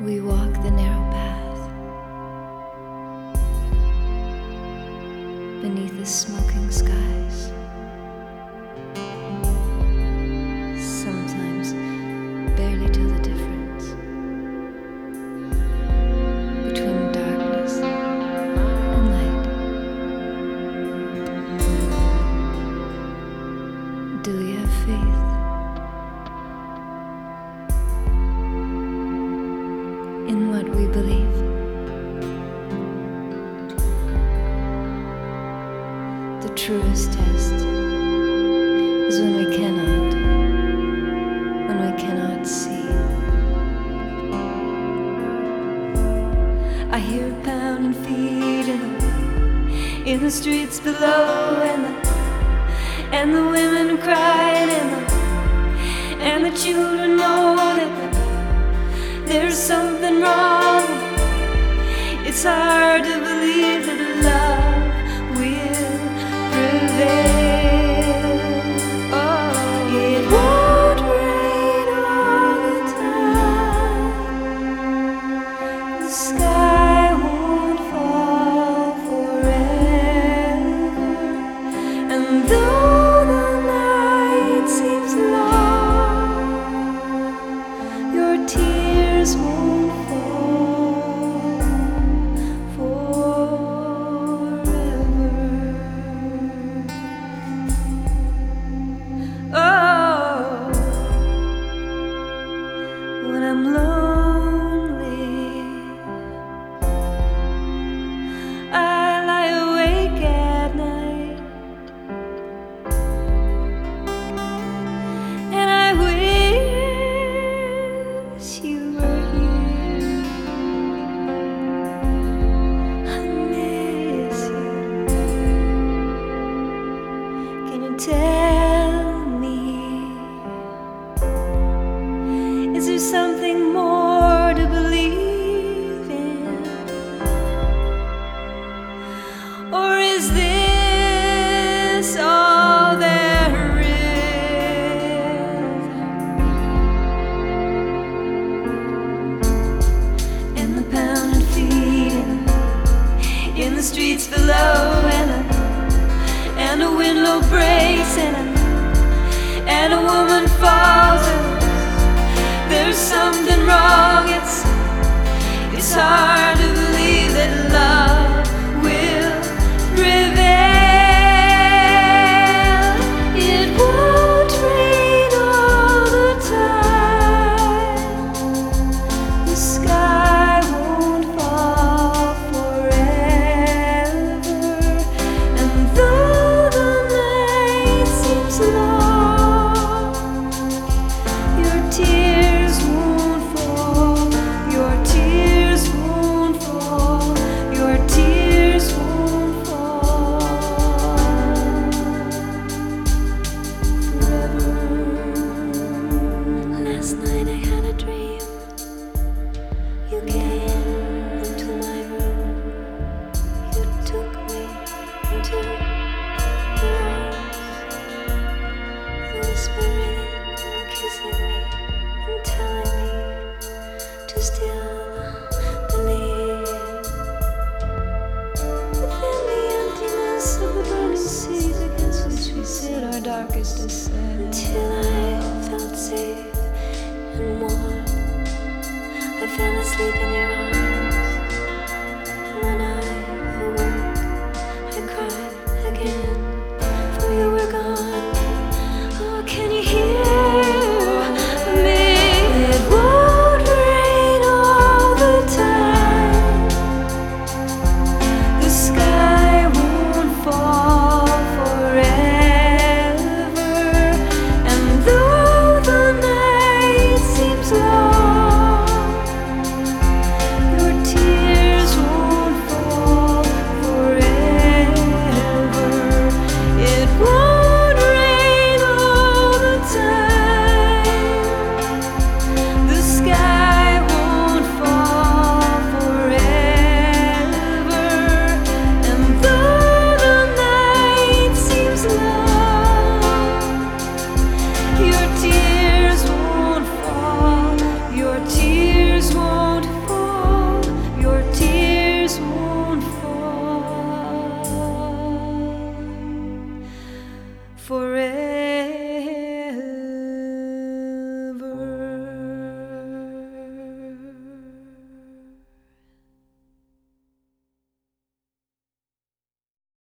We walk the narrow path beneath the smoking skies. Sometimes barely tell the difference between darkness and light. Do we have faith? In what we believe. The truest test is when we cannot see. I hear pounding feet in the streets below, and the women crying, and the children know that there's something wrong. It's hard to believe that love will prevail. Oh, it won't rain all the time. The sky won't fall forever. And though the night seems long, your tears won't fall forever. Oh, when I'm lonely, I lie awake at night, and I wish you were here. I miss you. Can you tell me, is there something more to believe in? Or is this all there is? And the pounding feet in the streets below, and a window breaks, and a woman falls, and there's something wrong. It's hard to believe that love will prevail. It won't rain all the time. The sky won't fall forever. And though the night seems long, your tears won't fall. Your tears won't fall. Your tears won't fall forever. Last night I had a dream. You came into my room. You took me into your arms, whispering and kissing me and telling me to still believe. Within the emptiness of the burning seas against which we sit our darkest descent, until I felt safe and warm. I fell asleep in